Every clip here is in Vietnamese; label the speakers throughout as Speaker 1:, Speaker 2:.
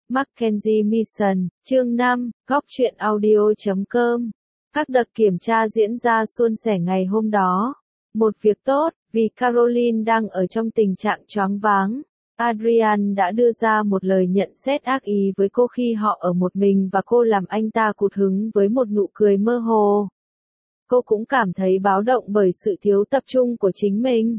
Speaker 1: Mackenzie Mission, chương 5, góc truyện audio.com. Các đợt kiểm tra diễn ra suôn sẻ ngày hôm đó. Một việc tốt, vì Caroline đang ở trong tình trạng choáng váng. Adrian đã đưa ra một lời nhận xét ác ý với cô khi họ ở một mình và cô làm anh ta cụt hứng với một nụ cười mơ hồ. Cô cũng cảm thấy báo động bởi sự thiếu tập trung của chính mình.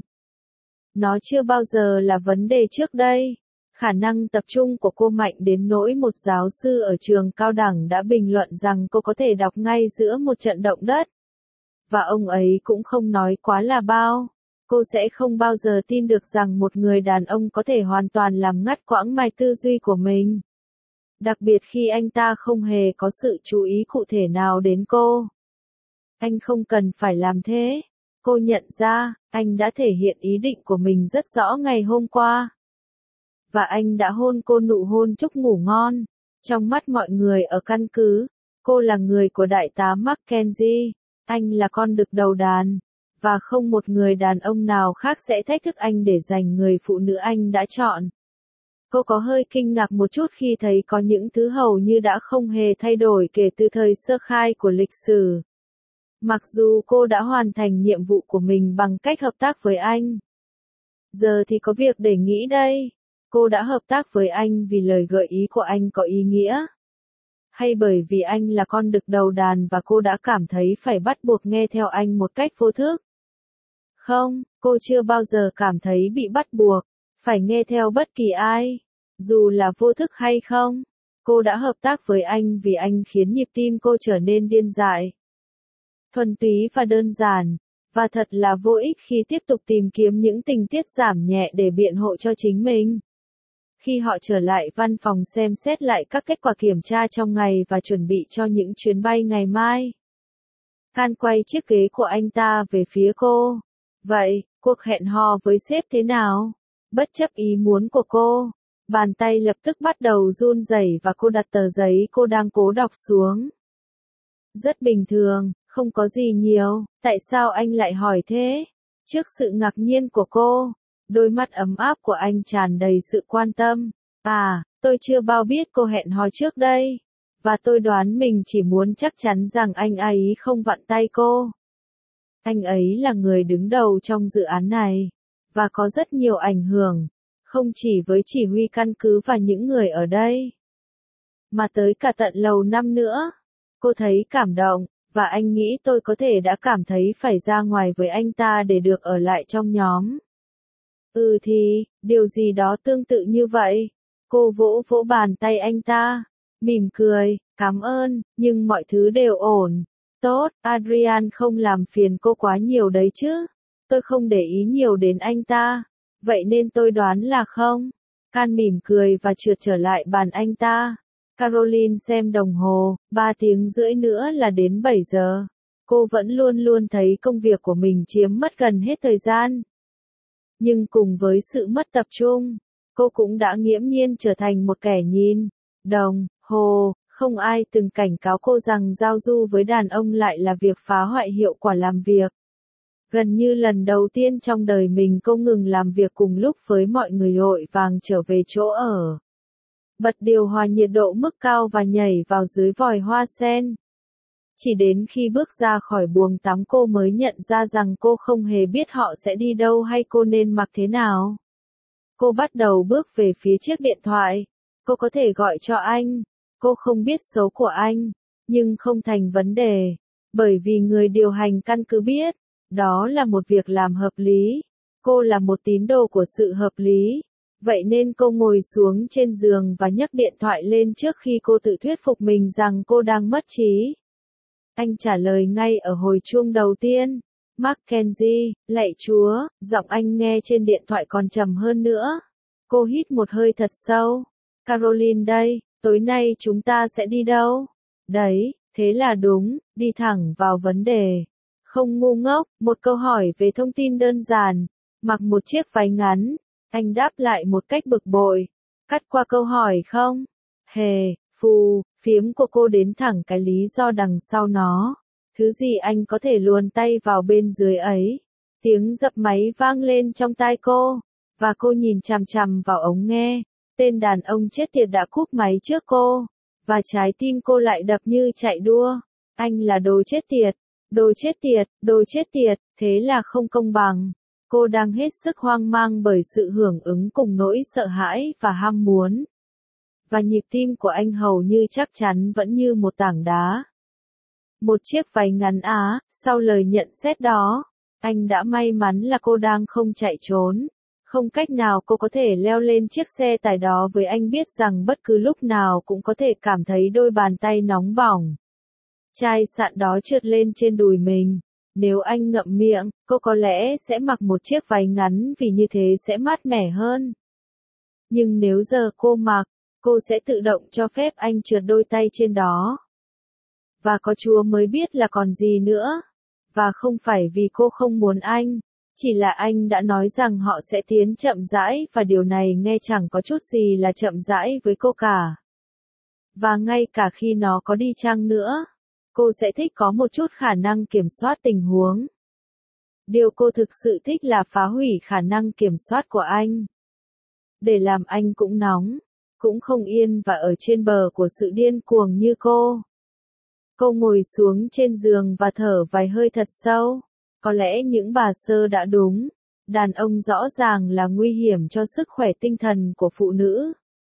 Speaker 1: Nó chưa bao giờ là vấn đề trước đây. Khả năng tập trung của cô mạnh đến nỗi một giáo sư ở trường cao đẳng đã bình luận rằng cô có thể đọc ngay giữa một trận động đất. Và ông ấy cũng không nói quá là bao. Cô sẽ không bao giờ tin được rằng một người đàn ông có thể hoàn toàn làm ngắt quãng mạch tư duy của mình. Đặc biệt khi anh ta không hề có sự chú ý cụ thể nào đến cô. Anh không cần phải làm thế. Cô nhận ra, anh đã thể hiện ý định của mình rất rõ ngày hôm qua. Và anh đã hôn cô nụ hôn chúc ngủ ngon. Trong mắt mọi người ở căn cứ, cô là người của đại tá Mackenzie, anh là con đực đầu đàn, và không một người đàn ông nào khác sẽ thách thức anh để giành người phụ nữ anh đã chọn. Cô có hơi kinh ngạc một chút khi thấy có những thứ hầu như đã không hề thay đổi kể từ thời sơ khai của lịch sử. Mặc dù cô đã hoàn thành nhiệm vụ của mình bằng cách hợp tác với anh. Giờ thì có việc để nghĩ đây. Cô đã hợp tác với anh vì lời gợi ý của anh có ý nghĩa? Hay bởi vì anh là con đực đầu đàn và cô đã cảm thấy phải bắt buộc nghe theo anh một cách vô thức? Không, cô chưa bao giờ cảm thấy bị bắt buộc, phải nghe theo bất kỳ ai, dù là vô thức hay không. Cô đã hợp tác với anh vì anh khiến nhịp tim cô trở nên điên dại. Thuần túy và đơn giản, và thật là vô ích khi tiếp tục tìm kiếm những tình tiết giảm nhẹ để biện hộ cho chính mình. Khi họ trở lại văn phòng xem xét lại các kết quả kiểm tra trong ngày và chuẩn bị cho những chuyến bay ngày mai, Khan quay chiếc ghế của anh ta về phía cô. Vậy, cuộc hẹn hò với sếp thế nào? Bất chấp ý muốn của cô, bàn tay lập tức bắt đầu run rẩy và cô đặt tờ giấy cô đang cố đọc xuống. Rất bình thường, không có gì nhiều, tại sao anh lại hỏi thế? Trước sự ngạc nhiên của cô, đôi mắt ấm áp của anh tràn đầy sự quan tâm. À, tôi chưa bao biết cô hẹn hò trước đây. Và tôi đoán mình chỉ muốn chắc chắn rằng anh ấy không vặn tay cô. Anh ấy là người đứng đầu trong dự án này. Và có rất nhiều ảnh hưởng. Không chỉ với chỉ huy căn cứ và những người ở đây. Mà tới cả tận lầu năm nữa. Cô thấy cảm động. Và anh nghĩ tôi có thể đã cảm thấy phải ra ngoài với anh ta để được ở lại trong nhóm. Thì, điều gì đó tương tự như vậy. Cô vỗ vỗ bàn tay anh ta, mỉm cười, cảm ơn, nhưng mọi thứ đều ổn. Tốt, Adrian không làm phiền cô quá nhiều đấy chứ. Tôi không để ý nhiều đến anh ta. Vậy nên tôi đoán là không. Khan mỉm cười và trượt trở lại bàn anh ta. Caroline xem đồng hồ, 3 tiếng rưỡi nữa là đến 7 giờ. Cô vẫn luôn luôn thấy công việc của mình chiếm mất gần hết thời gian. Nhưng cùng với sự mất tập trung, cô cũng đã nghiễm nhiên trở thành một kẻ nhìn đồng hồ. Không ai từng cảnh cáo cô rằng giao du với đàn ông lại là việc phá hoại hiệu quả làm việc. Gần như lần đầu tiên trong đời mình cô ngừng làm việc cùng lúc với mọi người vội vàng trở về chỗ ở. Bật điều hòa nhiệt độ mức cao và nhảy vào dưới vòi hoa sen. Chỉ đến khi bước ra khỏi buồng tắm cô mới nhận ra rằng cô không hề biết họ sẽ đi đâu hay cô nên mặc thế nào. Cô bắt đầu bước về phía chiếc điện thoại. Cô có thể gọi cho anh. Cô không biết số của anh, nhưng không thành vấn đề. Bởi vì người điều hành căn cứ biết, đó là một việc làm hợp lý. Cô là một tín đồ của sự hợp lý. Vậy nên cô ngồi xuống trên giường và nhấc điện thoại lên trước khi cô tự thuyết phục mình rằng cô đang mất trí. Anh trả lời ngay ở hồi chuông đầu tiên. Mackenzie, lạy Chúa, giọng anh nghe trên điện thoại còn trầm hơn nữa. Cô hít một hơi thật sâu. Caroline đây, tối nay chúng ta sẽ đi đâu? Đấy, thế là đúng, đi thẳng vào vấn đề. Không ngu ngốc, một câu hỏi về thông tin đơn giản. Mặc một chiếc váy ngắn. Anh đáp lại một cách bực bội. Cắt qua câu hỏi không? Phù phiếm của cô đến thẳng cái lý do đằng sau nó. Thứ gì anh có thể luồn tay vào bên dưới ấy? Tiếng dập máy vang lên trong tai cô. Và cô nhìn chằm chằm vào ống nghe. Tên đàn ông chết tiệt đã cúp máy trước cô, và trái tim cô lại đập như chạy đua. Anh là đồ chết tiệt, đồ chết tiệt, đồ chết tiệt, thế là không công bằng. Cô đang hết sức hoang mang bởi sự hưởng ứng cùng nỗi sợ hãi và ham muốn. Và nhịp tim của anh hầu như chắc chắn vẫn như một tảng đá. Một chiếc váy ngắn á, sau lời nhận xét đó, anh đã may mắn là cô đang không chạy trốn. Không cách nào cô có thể leo lên chiếc xe tải đó với anh biết rằng bất cứ lúc nào cũng có thể cảm thấy đôi bàn tay nóng bỏng. Chai sạn đó trượt lên trên đùi mình. Nếu anh ngậm miệng, cô có lẽ sẽ mặc một chiếc váy ngắn vì như thế sẽ mát mẻ hơn. Nhưng nếu giờ cô mặc, cô sẽ tự động cho phép anh trượt đôi tay trên đó. Và có Chúa mới biết là còn gì nữa. Và không phải vì cô không muốn anh, chỉ là anh đã nói rằng họ sẽ tiến chậm rãi và điều này nghe chẳng có chút gì là chậm rãi với cô cả. Và ngay cả khi nó có đi chăng nữa, cô sẽ thích có một chút khả năng kiểm soát tình huống. Điều cô thực sự thích là phá hủy khả năng kiểm soát của anh. Để làm anh cũng nóng, cũng không yên và ở trên bờ của sự điên cuồng như cô. Cô ngồi xuống trên giường và thở vài hơi thật sâu. Có lẽ những bà sơ đã đúng. Đàn ông rõ ràng là nguy hiểm cho sức khỏe tinh thần của phụ nữ.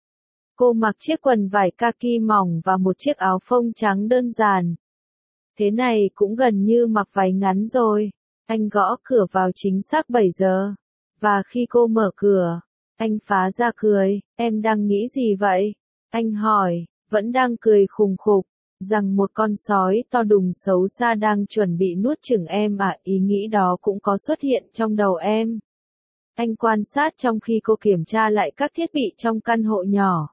Speaker 1: Cô mặc chiếc quần vải kaki mỏng và một chiếc áo phông trắng đơn giản. Thế này cũng gần như mặc váy ngắn rồi. Anh gõ cửa vào chính xác 7 giờ. Và khi cô mở cửa, anh phá ra cười. Em đang nghĩ gì vậy? Anh hỏi, vẫn đang cười khùng khục. Rằng một con sói to đùng xấu xa đang chuẩn bị nuốt chửng em à, ý nghĩ đó cũng có xuất hiện trong đầu em. Anh quan sát trong khi cô kiểm tra lại các thiết bị trong căn hộ nhỏ.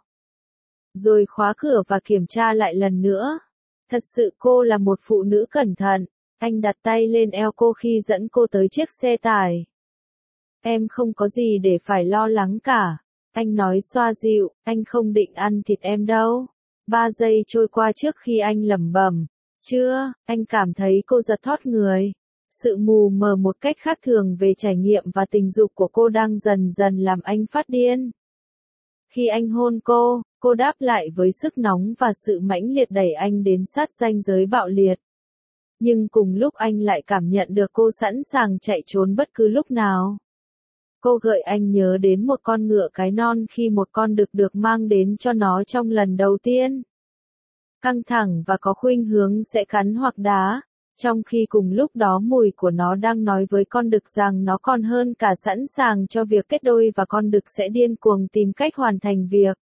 Speaker 1: Rồi khóa cửa và kiểm tra lại lần nữa. Thật sự cô là một phụ nữ cẩn thận. Anh đặt tay lên eo cô khi dẫn cô tới chiếc xe tải. Em không có gì để phải lo lắng cả. Anh nói xoa dịu, anh không định ăn thịt em đâu. 3 giây trôi qua trước khi anh lẩm bẩm. Chưa, anh cảm thấy cô giật thót người. Sự mù mờ một cách khác thường về trải nghiệm và tình dục của cô đang dần dần làm anh phát điên. Khi anh hôn cô đáp lại với sức nóng và sự mãnh liệt đẩy anh đến sát ranh giới bạo liệt. Nhưng cùng lúc anh lại cảm nhận được cô sẵn sàng chạy trốn bất cứ lúc nào. Cô gợi anh nhớ đến một con ngựa cái non khi một con đực được mang đến cho nó trong lần đầu tiên. Căng thẳng và có khuynh hướng sẽ cắn hoặc đá, trong khi cùng lúc đó mùi của nó đang nói với con đực rằng nó còn hơn cả sẵn sàng cho việc kết đôi và con đực sẽ điên cuồng tìm cách hoàn thành việc.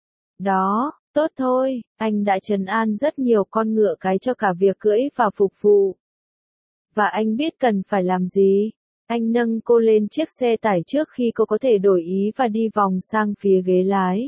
Speaker 1: Đó, tốt thôi, anh đã trấn an rất nhiều con ngựa cái cho cả việc cưỡi và phục vụ. Và anh biết cần phải làm gì. Anh nâng cô lên chiếc xe tải trước khi cô có thể đổi ý và đi vòng sang phía ghế lái.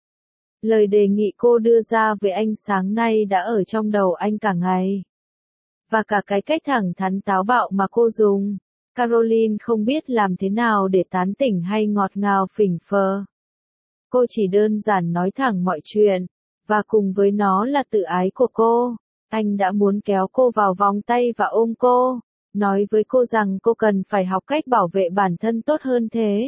Speaker 1: Lời đề nghị cô đưa ra với anh sáng nay đã ở trong đầu anh cả ngày. Và cả cái cách thẳng thắn táo bạo mà cô dùng. Caroline không biết làm thế nào để tán tỉnh hay ngọt ngào phỉnh phờ. Cô chỉ đơn giản nói thẳng mọi chuyện. Và cùng với nó là tự ái của cô. Anh đã muốn kéo cô vào vòng tay và ôm cô. Nói với cô rằng cô cần phải học cách bảo vệ bản thân tốt hơn thế.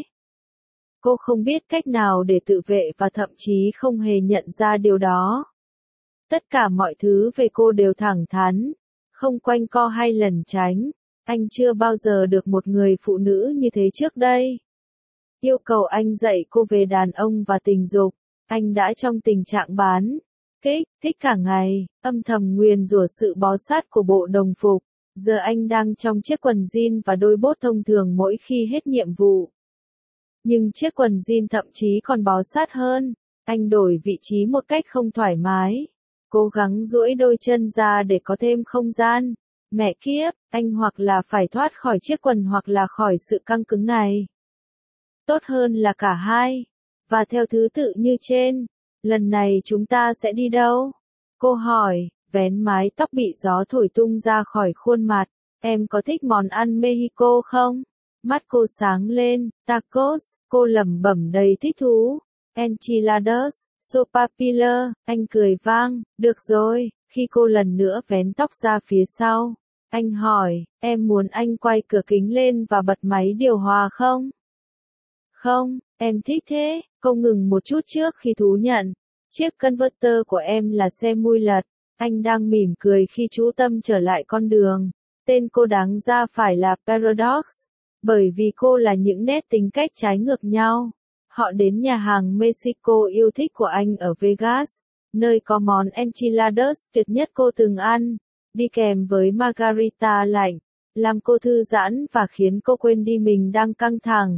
Speaker 1: Cô không biết cách nào để tự vệ và thậm chí không hề nhận ra điều đó. Tất cả mọi thứ về cô đều thẳng thắn, không quanh co hay lẩn tránh. Anh chưa bao giờ được một người phụ nữ như thế trước đây. Yêu cầu anh dạy cô về đàn ông và tình dục. Anh đã trong tình trạng bán, thích cả ngày, âm thầm nguyền rủa sự bó sát của bộ đồng phục. Giờ anh đang trong chiếc quần jean và đôi bốt thông thường mỗi khi hết nhiệm vụ. Nhưng chiếc quần jean thậm chí còn bó sát hơn. Anh đổi vị trí một cách không thoải mái. Cố gắng duỗi đôi chân ra để có thêm không gian. Mẹ kiếp, anh hoặc là phải thoát khỏi chiếc quần hoặc là khỏi sự căng cứng này. Tốt hơn là cả hai. Và theo thứ tự như trên. Lần này chúng ta sẽ đi đâu? Cô hỏi, vén mái tóc bị gió thổi tung ra khỏi khuôn mặt. Em có thích món ăn Mexico không? Mắt cô sáng lên, tacos, cô lẩm bẩm đầy thích thú. Enchiladas, sopapilla, anh cười vang, được rồi, khi cô lần nữa vén tóc ra phía sau. Anh hỏi, em muốn anh quay cửa kính lên và bật máy điều hòa không? Không, Em thích thế, cô ngừng một chút trước khi thú nhận. Chiếc converter của em là xe mui lật. Anh đang mỉm cười khi chú tâm trở lại con đường. Tên cô đáng ra phải là Paradox, bởi vì cô là những nét tính cách trái ngược nhau. Họ đến nhà hàng Mexico yêu thích của anh ở Vegas, nơi có món enchiladas tuyệt nhất cô từng ăn, đi kèm với margarita lạnh, làm cô thư giãn và khiến cô quên đi mình đang căng thẳng.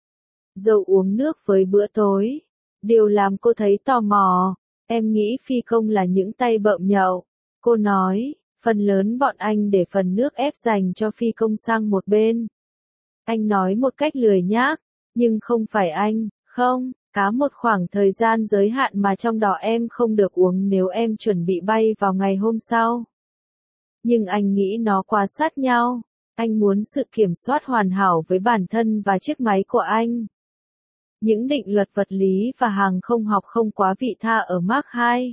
Speaker 1: Dẫu uống nước với bữa tối, điều làm cô thấy tò mò. Em nghĩ phi công là những tay bợm nhậu. Cô nói, phần lớn bọn anh để phần nước ép dành cho phi công sang một bên. Anh nói một cách lười nhác, nhưng không phải anh, không, cá một khoảng thời gian giới hạn mà trong đó em không được uống nếu em chuẩn bị bay vào ngày hôm sau. Nhưng anh nghĩ nó quá sát nhau. Anh muốn sự kiểm soát hoàn hảo với bản thân và chiếc máy của anh. Những định luật vật lý và hàng không học không quá vị tha ở Mach 2.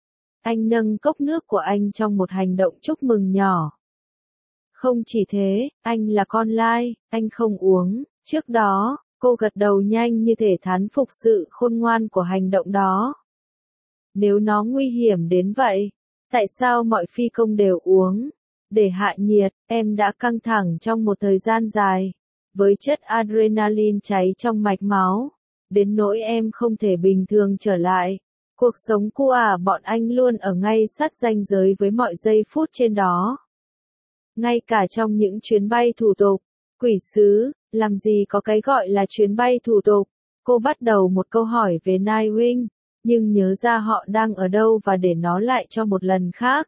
Speaker 1: Anh nâng cốc nước của anh trong một hành động chúc mừng nhỏ. Không chỉ thế, anh là con lai, anh không uống. Trước đó, cô gật đầu nhanh như thể thán phục sự khôn ngoan của hành động đó. Nếu nó nguy hiểm đến vậy, tại sao mọi phi công đều uống? Để hạ nhiệt, em đã căng thẳng trong một thời gian dài, với chất adrenaline cháy trong mạch máu, đến nỗi em không thể bình thường trở lại. Cuộc sống của bọn anh luôn ở ngay sát ranh giới với mọi giây phút trên đó. Ngay cả trong những chuyến bay thủ tục, quỷ sứ, làm gì có cái gọi là chuyến bay thủ tục? Cô bắt đầu một câu hỏi về Nightwing, nhưng nhớ ra họ đang ở đâu và để nó lại cho một lần khác.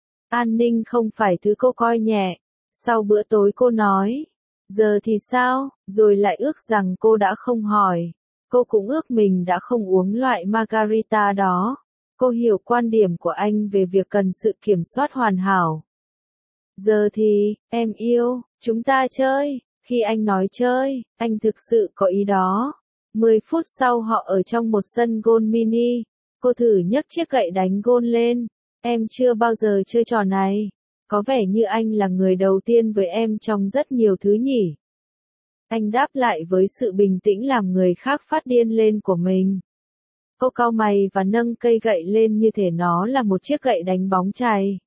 Speaker 1: An ninh không phải thứ cô coi nhẹ. Sau bữa tối cô nói, giờ thì sao, rồi lại ước rằng cô đã không hỏi. Cô cũng ước mình đã không uống loại margarita đó. Cô hiểu quan điểm của anh về việc cần sự kiểm soát hoàn hảo. Giờ thì, em yêu, chúng ta chơi. Khi anh nói chơi, anh thực sự có ý đó. 10 phút sau họ ở trong một sân golf mini. Cô thử nhấc chiếc gậy đánh golf lên. Em chưa bao giờ chơi trò này. Có vẻ như anh là người đầu tiên với em trong rất nhiều thứ nhỉ. Anh đáp lại với sự bình tĩnh làm người khác phát điên lên của mình. Cô cau mày và nâng cây gậy lên như thể nó là một chiếc gậy đánh bóng chày.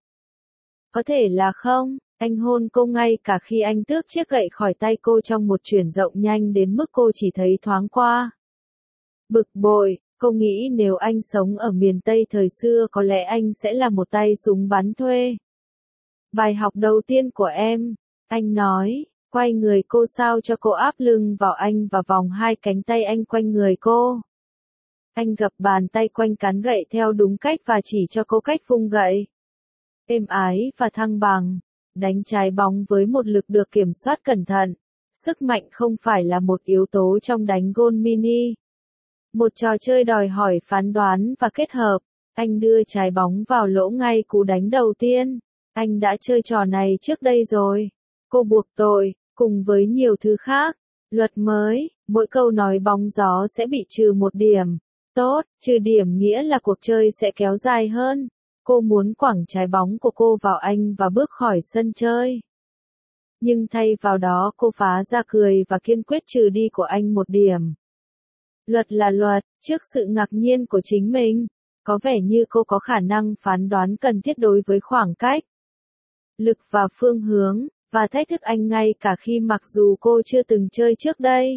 Speaker 1: Có thể là không, anh hôn cô ngay cả khi anh tước chiếc gậy khỏi tay cô trong một chuyển động nhanh đến mức cô chỉ thấy thoáng qua. Bực bội, cô nghĩ nếu anh sống ở miền Tây thời xưa có lẽ anh sẽ là một tay súng bắn thuê. Bài học đầu tiên của em, anh nói, quay người cô sao cho cô áp lưng vào anh và vòng hai cánh tay anh quanh người cô. Anh gập bàn tay quanh cán gậy theo đúng cách và chỉ cho cô cách vung gậy. Êm ái và thăng bằng, đánh trái bóng với một lực được kiểm soát cẩn thận. Sức mạnh không phải là một yếu tố trong đánh golf mini. Một trò chơi đòi hỏi phán đoán và kết hợp. Anh đưa trái bóng vào lỗ ngay cú đánh đầu tiên. Anh đã chơi trò này trước đây rồi. Cô buộc tội, cùng với nhiều thứ khác. Luật mới, mỗi câu nói bóng gió sẽ bị trừ 1 điểm. Tốt, trừ điểm nghĩa là cuộc chơi sẽ kéo dài hơn. Cô muốn quẳng trái bóng của cô vào anh và bước khỏi sân chơi. Nhưng thay vào đó cô phá ra cười và kiên quyết trừ đi của anh 1 điểm. Luật là luật, trước sự ngạc nhiên của chính mình, có vẻ như cô có khả năng phán đoán cần thiết đối với khoảng cách, lực và phương hướng, và thách thức anh ngay cả khi mặc dù cô chưa từng chơi trước đây.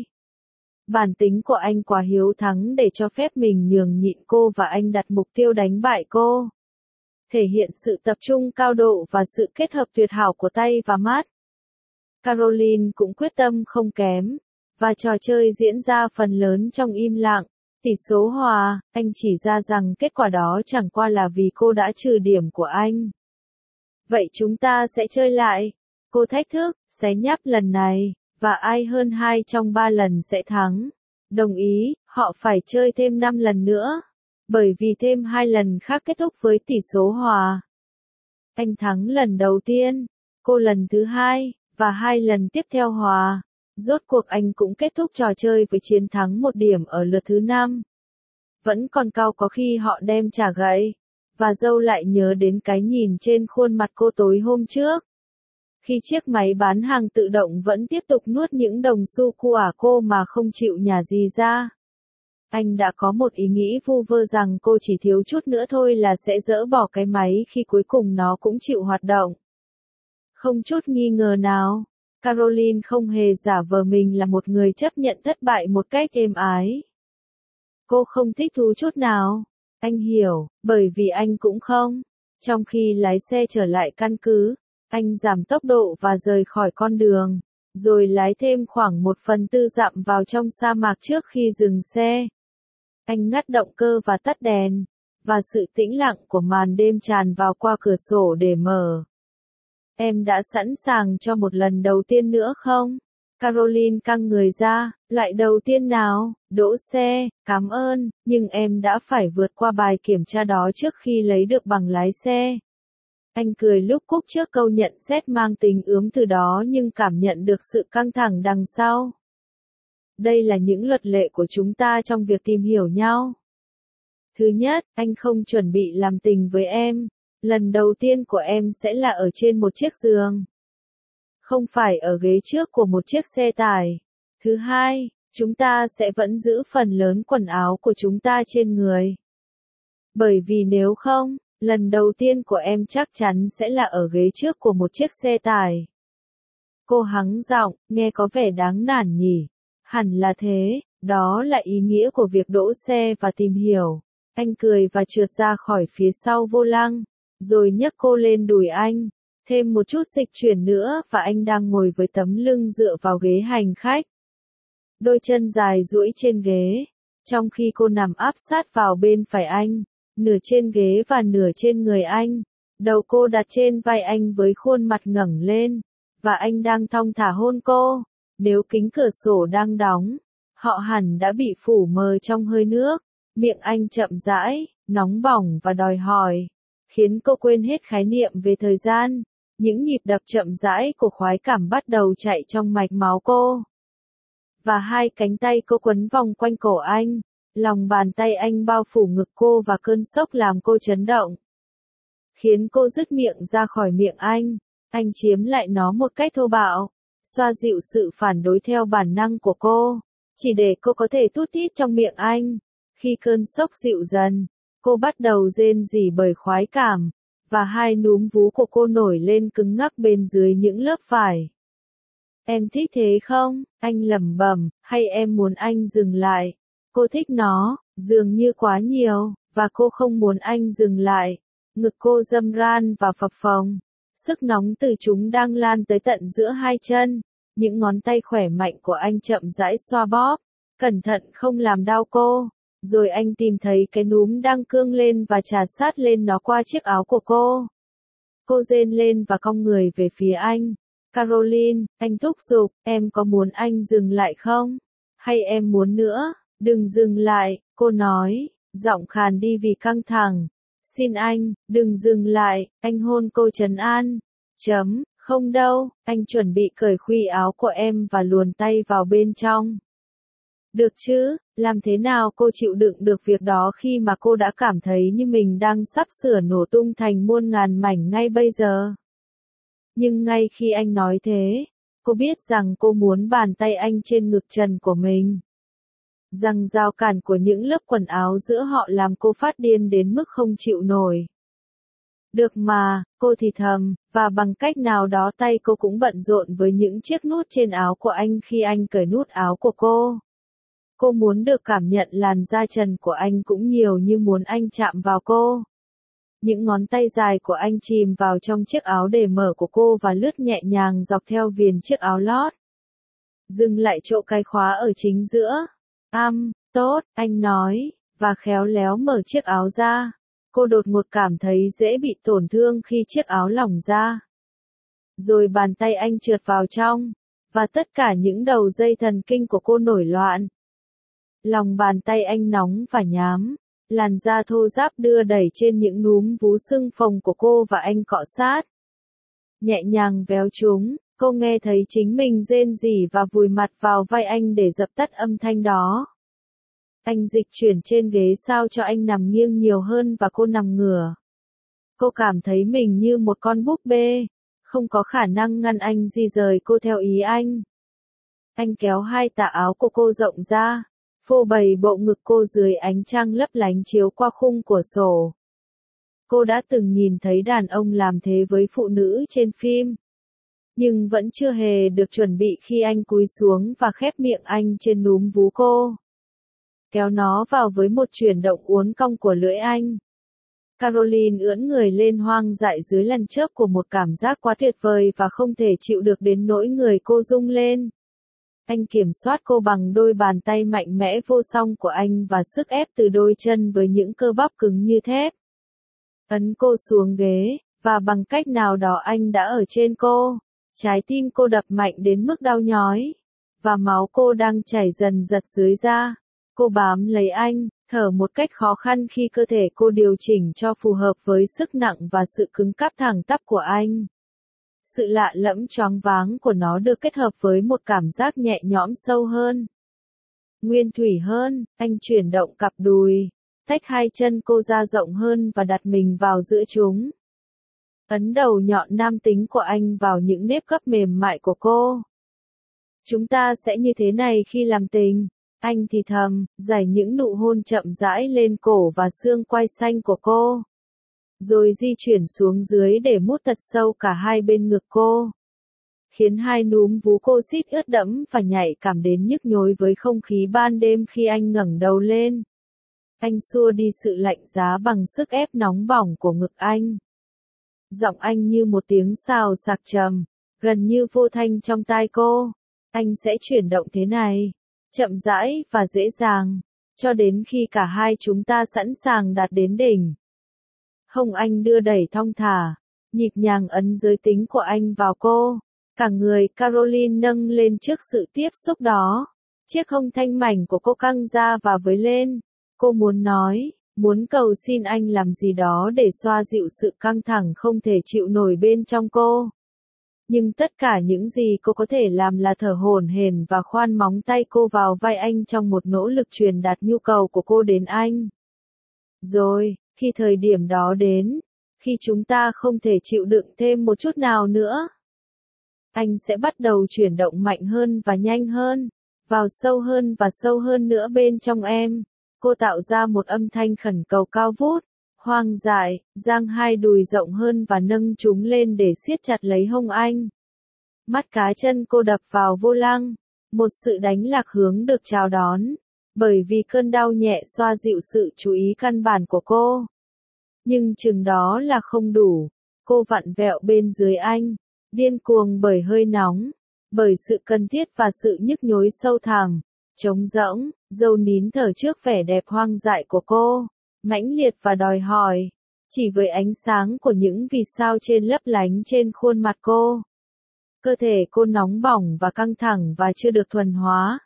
Speaker 1: Bản tính của anh quá hiếu thắng để cho phép mình nhường nhịn cô và anh đặt mục tiêu đánh bại cô. Thể hiện sự tập trung cao độ và sự kết hợp tuyệt hảo của tay và mắt. Caroline cũng quyết tâm không kém, và trò chơi diễn ra phần lớn trong im lặng. Tỷ số hòa, anh chỉ ra rằng kết quả đó chẳng qua là vì cô đã trừ điểm của anh. Vậy chúng ta sẽ chơi lại. Cô thách thức, xé nháp lần này, và ai hơn 2 trong 3 lần sẽ thắng. Đồng ý, họ phải chơi thêm 5 lần nữa. Bởi vì thêm 2 lần khác kết thúc với tỷ số hòa. Anh thắng lần đầu tiên, cô lần thứ 2, và 2 lần tiếp theo hòa. Rốt cuộc anh cũng kết thúc trò chơi với chiến thắng 1 điểm ở lượt thứ 5. Vẫn còn cau có khi họ đem trả gậy. Và dâu lại nhớ đến cái nhìn trên khuôn mặt cô tối hôm trước. Khi chiếc máy bán hàng tự động vẫn tiếp tục nuốt những đồng xu của cô mà không chịu nhả gì ra. Anh đã có một ý nghĩ vu vơ rằng cô chỉ thiếu chút nữa thôi là sẽ dỡ bỏ cái máy khi cuối cùng nó cũng chịu hoạt động. Không chút nghi ngờ nào, Caroline không hề giả vờ mình là một người chấp nhận thất bại một cách êm ái. Cô không thích thú chút nào. Anh hiểu, bởi vì anh cũng không. Trong khi lái xe trở lại căn cứ, anh giảm tốc độ và rời khỏi con đường, rồi lái thêm khoảng 1/4 dặm vào trong sa mạc trước khi dừng xe. Anh ngắt động cơ và tắt đèn, và sự tĩnh lặng của màn đêm tràn vào qua cửa sổ để mở. Em đã sẵn sàng cho một lần đầu tiên nữa không? Caroline căng người ra, loại đầu tiên nào? Đỗ xe, cảm ơn, nhưng em đã phải vượt qua bài kiểm tra đó trước khi lấy được bằng lái xe. Anh cười lúc Cúc trước câu nhận xét mang tính ướm từ đó nhưng cảm nhận được sự căng thẳng đằng sau. Đây là những luật lệ của chúng ta trong việc tìm hiểu nhau. Thứ nhất, anh không chuẩn bị làm tình với em. Lần đầu tiên của em sẽ là ở trên một chiếc giường. Không phải ở ghế trước của một chiếc xe tải. Thứ hai, chúng ta sẽ vẫn giữ phần lớn quần áo của chúng ta trên người. Bởi vì nếu không, lần đầu tiên của em chắc chắn sẽ là ở ghế trước của một chiếc xe tải. Cô hắng giọng, nghe có vẻ đáng nản nhỉ. Hẳn là thế, đó là ý nghĩa của việc đỗ xe và tìm hiểu. Anh cười và trượt ra khỏi phía sau vô lăng, rồi nhấc cô lên đùi anh. Thêm một chút dịch chuyển nữa và anh đang ngồi với tấm lưng dựa vào ghế hành khách. Đôi chân dài duỗi trên ghế, trong khi cô nằm áp sát vào bên phải anh, nửa trên ghế và nửa trên người anh. Đầu cô đặt trên vai anh với khuôn mặt ngẩng lên, và anh đang thong thả hôn cô. Nếu kính cửa sổ đang đóng, họ hẳn đã bị phủ mờ trong hơi nước. Miệng anh chậm rãi, nóng bỏng và đòi hỏi, khiến cô quên hết khái niệm về thời gian. Những nhịp đập chậm rãi của khoái cảm bắt đầu chạy trong mạch máu cô. Và hai cánh tay cô quấn vòng quanh cổ anh, lòng bàn tay anh bao phủ ngực cô và cơn sốc làm cô chấn động. Khiến cô dứt miệng ra khỏi miệng anh chiếm lại nó một cách thô bạo, xoa dịu sự phản đối theo bản năng của cô, chỉ để cô có thể thút thít trong miệng anh. Khi cơn sốc dịu dần, cô bắt đầu rên rỉ bởi khoái cảm, và hai núm vú của cô nổi lên cứng ngắc bên dưới những lớp vải. Em thích thế không? Anh lẩm bẩm, hay em muốn anh dừng lại? Cô thích nó, dường như quá nhiều, và cô không muốn anh dừng lại. Ngực cô râm ran và phập phồng. Sức nóng từ chúng đang lan tới tận giữa hai chân. Những ngón tay khỏe mạnh của anh chậm rãi xoa bóp, cẩn thận không làm đau cô. Rồi anh tìm thấy cái núm đang cương lên và chà sát lên nó qua chiếc áo của cô. Cô rên lên và cong người về phía anh. Caroline, anh thúc giục, em có muốn anh dừng lại không? Hay em muốn nữa? Đừng dừng lại, cô nói, giọng khàn đi vì căng thẳng. Xin anh, đừng dừng lại, anh hôn cô trấn an. Không đâu, anh chuẩn bị cởi khuy áo của em và luồn tay vào bên trong. Được chứ, làm thế nào cô chịu đựng được việc đó khi mà cô đã cảm thấy như mình đang sắp sửa nổ tung thành muôn ngàn mảnh ngay bây giờ? Nhưng ngay khi anh nói thế, cô biết rằng cô muốn bàn tay anh trên ngực trần của mình. Rằng rào cản của những lớp quần áo giữa họ làm cô phát điên đến mức không chịu nổi. Được mà, cô thì thầm, và bằng cách nào đó tay cô cũng bận rộn với những chiếc nút trên áo của anh khi anh cởi nút áo của cô. Cô muốn được cảm nhận làn da trần của anh cũng nhiều như muốn anh chạm vào cô. Những ngón tay dài của anh chìm vào trong chiếc áo để mở của cô và lướt nhẹ nhàng dọc theo viền chiếc áo lót. Dừng lại chỗ cái khóa ở chính giữa. Tốt, anh nói, và khéo léo mở chiếc áo ra. Cô đột ngột cảm thấy dễ bị tổn thương khi chiếc áo lỏng ra. Rồi bàn tay anh trượt vào trong, và tất cả những đầu dây thần kinh của cô nổi loạn. Lòng bàn tay anh nóng và nhám, làn da thô ráp đưa đẩy trên những núm vú sưng phồng của cô và anh cọ sát. Nhẹ nhàng véo chúng, cô nghe thấy chính mình rên rỉ và vùi mặt vào vai anh để dập tắt âm thanh đó. Anh dịch chuyển trên ghế sao cho anh nằm nghiêng nhiều hơn và cô nằm ngửa. Cô cảm thấy mình như một con búp bê, không có khả năng ngăn anh di rời cô theo ý anh. Anh kéo hai tà áo của cô rộng ra, phô bày bộ ngực cô dưới ánh trăng lấp lánh chiếu qua khung cửa sổ. Cô đã từng nhìn thấy đàn ông làm thế với phụ nữ trên phim. Nhưng vẫn chưa hề được chuẩn bị khi anh cúi xuống và khép miệng anh trên núm vú cô. Kéo nó vào với một chuyển động uốn cong của lưỡi anh. Caroline ưỡn người lên hoang dại dưới làn chớp của một cảm giác quá tuyệt vời và không thể chịu được đến nỗi người cô rung lên. Anh kiểm soát cô bằng đôi bàn tay mạnh mẽ vô song của anh và sức ép từ đôi chân với những cơ bắp cứng như thép. Ấn cô xuống ghế, và bằng cách nào đó anh đã ở trên cô. Trái tim cô đập mạnh đến mức đau nhói, và máu cô đang chảy dần dật dưới da. Cô bám lấy anh, thở một cách khó khăn khi cơ thể cô điều chỉnh cho phù hợp với sức nặng và sự cứng cáp thẳng tắp của anh. Sự lạ lẫm choáng váng của nó được kết hợp với một cảm giác nhẹ nhõm sâu hơn. Nguyên thủy hơn, anh chuyển động cặp đùi, tách hai chân cô ra rộng hơn và đặt mình vào giữa chúng. Ấn đầu nhọn nam tính của anh vào những nếp gấp mềm mại của cô. Chúng ta sẽ như thế này khi làm tình. Anh thì thầm, giải những nụ hôn chậm rãi lên cổ và xương quai xanh của cô. Rồi di chuyển xuống dưới để mút thật sâu cả hai bên ngực cô. Khiến hai núm vú cô xít ướt đẫm và nhạy cảm đến nhức nhối với không khí ban đêm khi anh ngẩng đầu lên. Anh xua đi sự lạnh giá bằng sức ép nóng bỏng của ngực anh. Giọng anh như một tiếng xào xạc trầm, gần như vô thanh trong tai cô. Anh sẽ chuyển động thế này, chậm rãi và dễ dàng, cho đến khi cả hai chúng ta sẵn sàng đạt đến đỉnh. Hông anh đưa đẩy thong thả, nhịp nhàng ấn giới tính của anh vào cô. Cả người Caroline nâng lên trước sự tiếp xúc đó. Chiếc hông thanh mảnh của cô căng ra và với lên. Cô muốn nói, muốn cầu xin anh làm gì đó để xoa dịu sự căng thẳng không thể chịu nổi bên trong cô. Nhưng tất cả những gì cô có thể làm là thở hổn hển và khoan móng tay cô vào vai anh trong một nỗ lực truyền đạt nhu cầu của cô đến anh. Rồi, khi thời điểm đó đến, khi chúng ta không thể chịu đựng thêm một chút nào nữa, anh sẽ bắt đầu chuyển động mạnh hơn và nhanh hơn, vào sâu hơn nữa bên trong em. Cô tạo ra một âm thanh khẩn cầu cao vút, hoang dại, giang hai đùi rộng hơn và nâng chúng lên để siết chặt lấy hông anh. Mắt cá chân cô đập vào vô lăng, một sự đánh lạc hướng được chào đón, bởi vì cơn đau nhẹ xoa dịu sự chú ý căn bản của cô. Nhưng chừng đó là không đủ, cô vặn vẹo bên dưới anh, điên cuồng bởi hơi nóng, bởi sự cần thiết và sự nhức nhối sâu thẳm, trống rỗng, dâu nín thở trước vẻ đẹp hoang dại của cô, mãnh liệt và đòi hỏi, chỉ với ánh sáng của những vì sao trên lấp lánh trên khuôn mặt cô. Cơ thể cô nóng bỏng và căng thẳng và chưa được thuần hóa.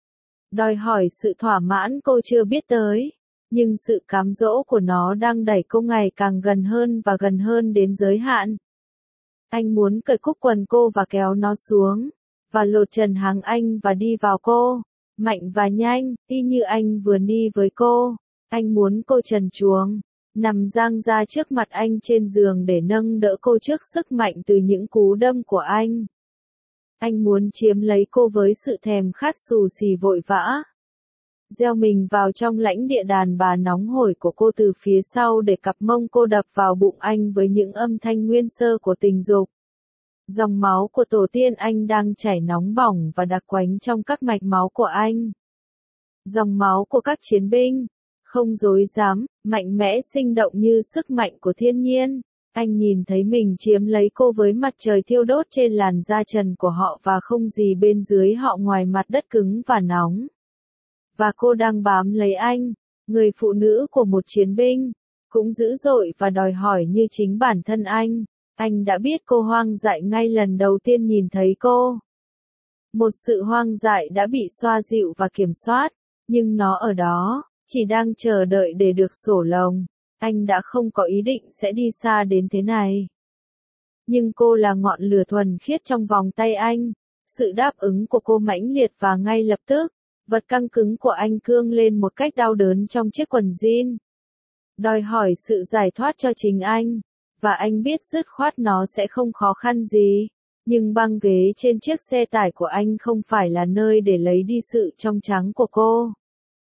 Speaker 1: Đòi hỏi sự thỏa mãn cô chưa biết tới, nhưng sự cám dỗ của nó đang đẩy cô ngày càng gần hơn đến giới hạn. Anh muốn cởi cúc quần cô và kéo nó xuống, và lột trần háng anh và đi vào cô, mạnh và nhanh, y như anh vừa đi với cô. Anh muốn cô trần truồng, nằm dang ra trước mặt anh trên giường để nâng đỡ cô trước sức mạnh từ những cú đâm của anh. Anh muốn chiếm lấy cô với sự thèm khát xù xì vội vã. Gieo mình vào trong lãnh địa đàn bà nóng hổi của cô từ phía sau để cặp mông cô đập vào bụng anh với những âm thanh nguyên sơ của tình dục. Dòng máu của tổ tiên anh đang chảy nóng bỏng và đặc quánh trong các mạch máu của anh. Dòng máu của các chiến binh, không dối dám, mạnh mẽ sinh động như sức mạnh của thiên nhiên. Anh nhìn thấy mình chiếm lấy cô với mặt trời thiêu đốt trên làn da trần của họ và không gì bên dưới họ ngoài mặt đất cứng và nóng. Và cô đang bám lấy anh, người phụ nữ của một chiến binh, cũng dữ dội và đòi hỏi như chính bản thân anh. Anh đã biết cô hoang dại ngay lần đầu tiên nhìn thấy cô. Một sự hoang dại đã bị xoa dịu và kiểm soát, nhưng nó ở đó, chỉ đang chờ đợi để được sổ lồng. Anh đã không có ý định sẽ đi xa đến thế này. Nhưng cô là ngọn lửa thuần khiết trong vòng tay anh. Sự đáp ứng của cô mãnh liệt và ngay lập tức, vật căng cứng của anh cương lên một cách đau đớn trong chiếc quần jean. Đòi hỏi sự giải thoát cho chính anh. Và anh biết dứt khoát nó sẽ không khó khăn gì. Nhưng băng ghế trên chiếc xe tải của anh không phải là nơi để lấy đi sự trong trắng của cô.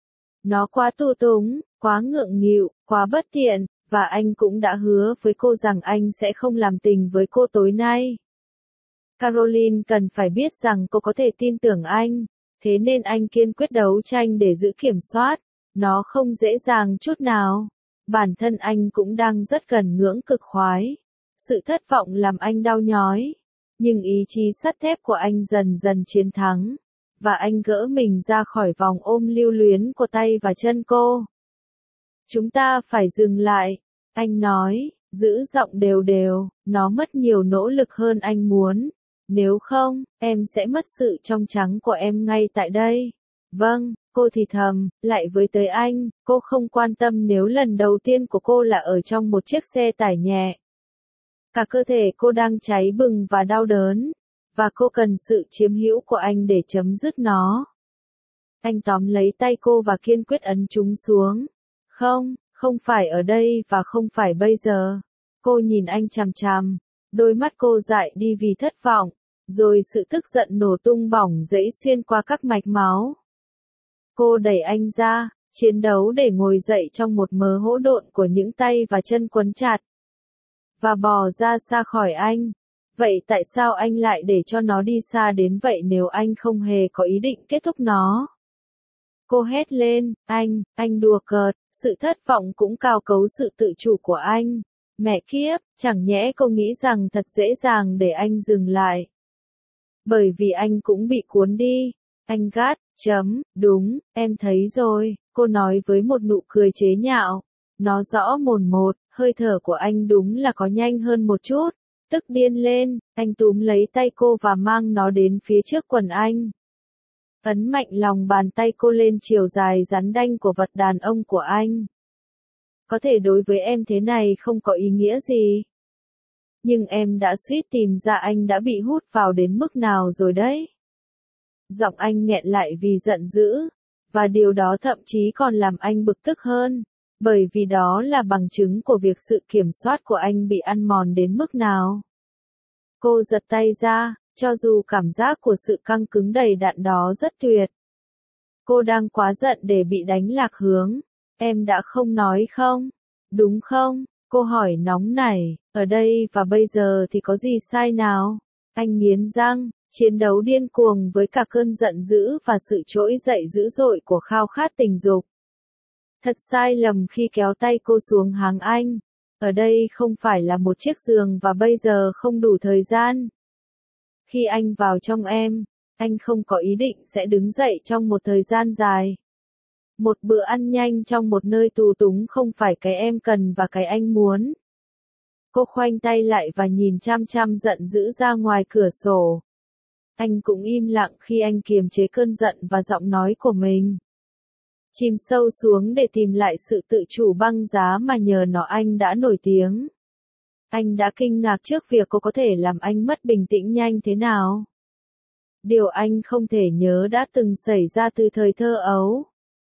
Speaker 1: Nó quá tu túng, quá ngượng nghịu, quá bất tiện, và anh cũng đã hứa với cô rằng anh sẽ không làm tình với cô tối nay. Caroline cần phải biết rằng cô có thể tin tưởng anh, thế nên anh kiên quyết đấu tranh để giữ kiểm soát. Nó không dễ dàng chút nào. Bản thân anh cũng đang rất gần ngưỡng cực khoái. Sự thất vọng làm anh đau nhói. Nhưng ý chí sắt thép của anh dần dần chiến thắng. Và anh gỡ mình ra khỏi vòng ôm lưu luyến của tay và chân cô. Chúng ta phải dừng lại, anh nói, giữ giọng đều đều, nó mất nhiều nỗ lực hơn anh muốn. Nếu không, em sẽ mất sự trong trắng của em ngay tại đây. Vâng, cô thì thầm, lại với tới anh, cô không quan tâm nếu lần đầu tiên của cô là ở trong một chiếc xe tải nhẹ. Cả cơ thể cô đang cháy bừng và đau đớn, và cô cần sự chiếm hữu của anh để chấm dứt nó. Anh tóm lấy tay cô và kiên quyết ấn chúng xuống. Không, không phải ở đây và không phải bây giờ. Cô nhìn anh chằm chằm, đôi mắt cô dại đi vì thất vọng, rồi sự tức giận nổ tung bỏng rẫy xuyên qua các mạch máu. Cô đẩy anh ra, chiến đấu để ngồi dậy trong một mớ hỗn độn của những tay và chân quấn chặt. Và bò ra xa khỏi anh. Vậy tại sao anh lại để cho nó đi xa đến vậy nếu anh không hề có ý định kết thúc nó? Cô hét lên, anh đùa cợt, sự thất vọng cũng cào cấu sự tự chủ của anh. Mẹ kiếp, chẳng nhẽ cô nghĩ rằng thật dễ dàng để anh dừng lại. Bởi vì anh cũng bị cuốn đi. Anh gắt, đúng, em thấy rồi, cô nói với một nụ cười chế nhạo. Nó rõ mồn một, hơi thở của anh đúng là có nhanh hơn một chút. Tức điên lên, anh túm lấy tay cô và mang nó đến phía trước quần anh. Ấn mạnh lòng bàn tay cô lên chiều dài rắn đanh của vật đàn ông của anh. Có thể đối với em thế này không có ý nghĩa gì. Nhưng em đã suýt tìm ra anh đã bị hút vào đến mức nào rồi đấy. Giọng anh nghẹn lại vì giận dữ, và điều đó thậm chí còn làm anh bực tức hơn, bởi vì đó là bằng chứng của việc sự kiểm soát của anh bị ăn mòn đến mức nào. Cô giật tay ra, cho dù cảm giác của sự căng cứng đầy đặn đó rất tuyệt. Cô đang quá giận để bị đánh lạc hướng. Em đã không nói không? Đúng không? Cô hỏi nóng nảy, ở đây và bây giờ thì có gì sai nào? Anh nghiến răng, chiến đấu điên cuồng với cả cơn giận dữ và sự trỗi dậy dữ dội của khao khát tình dục. Thật sai lầm khi kéo tay cô xuống háng anh. Ở đây không phải là một chiếc giường và bây giờ không đủ thời gian. Khi anh vào trong em, anh không có ý định sẽ đứng dậy trong một thời gian dài. Một bữa ăn nhanh trong một nơi tù túng không phải cái em cần và cái anh muốn. Cô khoanh tay lại và nhìn chăm chăm giận dữ ra ngoài cửa sổ. Anh cũng im lặng khi anh kiềm chế cơn giận và giọng nói của mình. Chìm sâu xuống để tìm lại sự tự chủ băng giá mà nhờ nó anh đã nổi tiếng. Anh đã kinh ngạc trước việc cô có thể làm anh mất bình tĩnh nhanh thế nào. Điều anh không thể nhớ đã từng xảy ra từ thời thơ ấu.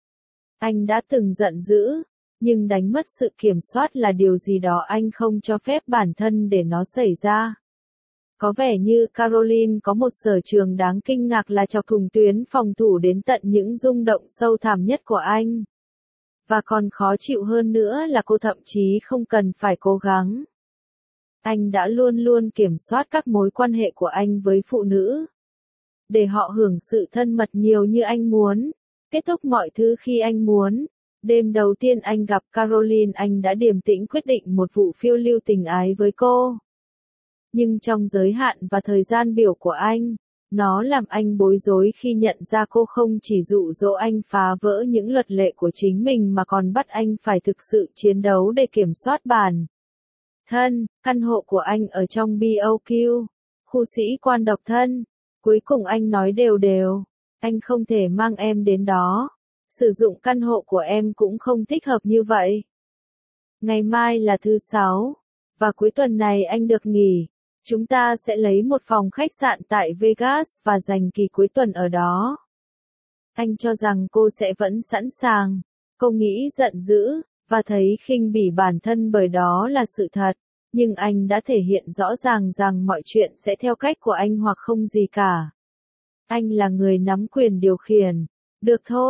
Speaker 1: Anh đã từng giận dữ, nhưng đánh mất sự kiểm soát là điều gì đó anh không cho phép bản thân để nó xảy ra. Có vẻ như Caroline có một sở trường đáng kinh ngạc là chọc thủng tuyến phòng thủ đến tận những rung động sâu thẳm nhất của anh. Và còn khó chịu hơn nữa là cô thậm chí không cần phải cố gắng. Anh đã luôn luôn kiểm soát các mối quan hệ của anh với phụ nữ. Để họ hưởng sự thân mật nhiều như anh muốn. Kết thúc mọi thứ khi anh muốn. Đêm đầu tiên anh gặp Caroline anh đã điềm tĩnh quyết định một vụ phiêu lưu tình ái với cô. Nhưng trong giới hạn và thời gian biểu của anh, nó làm anh bối rối khi nhận ra cô không chỉ dụ dỗ anh phá vỡ những luật lệ của chính mình mà còn bắt anh phải thực sự chiến đấu để kiểm soát bản thân. Căn hộ của anh ở trong BOQ, khu sĩ quan độc thân. Cuối cùng anh nói đều đều, anh không thể mang em đến đó. Sử dụng căn hộ của em cũng không thích hợp như vậy. Ngày mai là thứ Sáu, và cuối tuần này anh được nghỉ. Chúng ta sẽ lấy một phòng khách sạn tại Vegas và dành kỳ cuối tuần ở đó. Anh cho rằng cô sẽ vẫn sẵn sàng. Cô nghĩ giận dữ, và thấy khinh bỉ bản thân bởi đó là sự thật. Nhưng anh đã thể hiện rõ ràng rằng mọi chuyện sẽ theo cách của anh hoặc không gì cả. Anh là người nắm quyền điều khiển. Được thôi,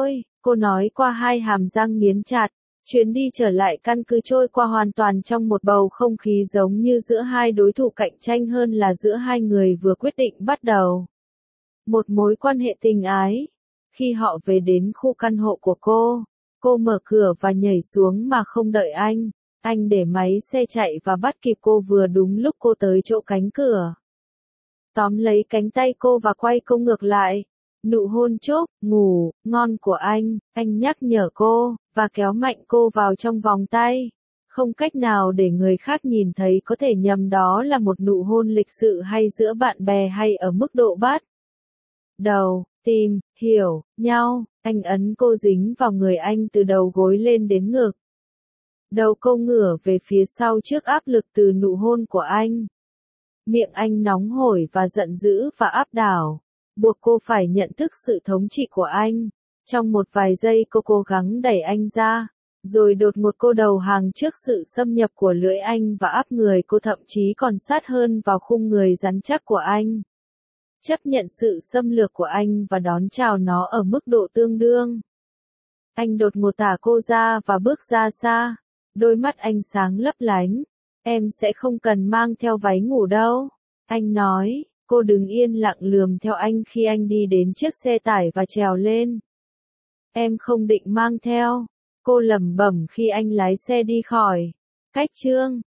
Speaker 1: Cô nói qua hai hàm răng nghiến chặt. Chuyến đi trở lại căn cứ trôi qua hoàn toàn trong một bầu không khí giống như giữa hai đối thủ cạnh tranh hơn là giữa hai người vừa quyết định bắt đầu một mối quan hệ tình ái. Khi họ về đến khu căn hộ của cô mở cửa và nhảy xuống mà không đợi anh. Anh để máy xe chạy và bắt kịp cô vừa đúng lúc cô tới chỗ cánh cửa. Tóm lấy cánh tay cô và quay cô ngược lại. Nụ hôn chốc, ngủ, ngon của anh nhắc nhở cô, và kéo mạnh cô vào trong vòng tay. Không cách nào để người khác nhìn thấy có thể nhầm đó là một nụ hôn lịch sự hay giữa bạn bè hay ở mức độ bắt đầu, tìm, hiểu, nhau. Anh ấn cô dính vào người anh từ đầu gối lên đến ngực. Đầu cô ngửa về phía sau trước áp lực từ nụ hôn của anh. Miệng anh nóng hổi và giận dữ và áp đảo, buộc cô phải nhận thức sự thống trị của anh. Trong một vài giây cô cố gắng đẩy anh ra, rồi đột ngột cô đầu hàng trước sự xâm nhập của lưỡi anh và áp người cô thậm chí còn sát hơn vào khung người rắn chắc của anh. Chấp nhận sự xâm lược của anh và đón chào nó ở mức độ tương đương. Anh đột ngột thả cô ra và bước ra xa. Đôi mắt anh sáng lấp lánh. Em sẽ không cần mang theo váy ngủ đâu. Anh nói. Cô đứng yên lặng lườm theo anh khi anh đi đến chiếc xe tải và trèo lên. Em không định mang theo. Cô lẩm bẩm khi anh lái xe đi khỏi. Cách chương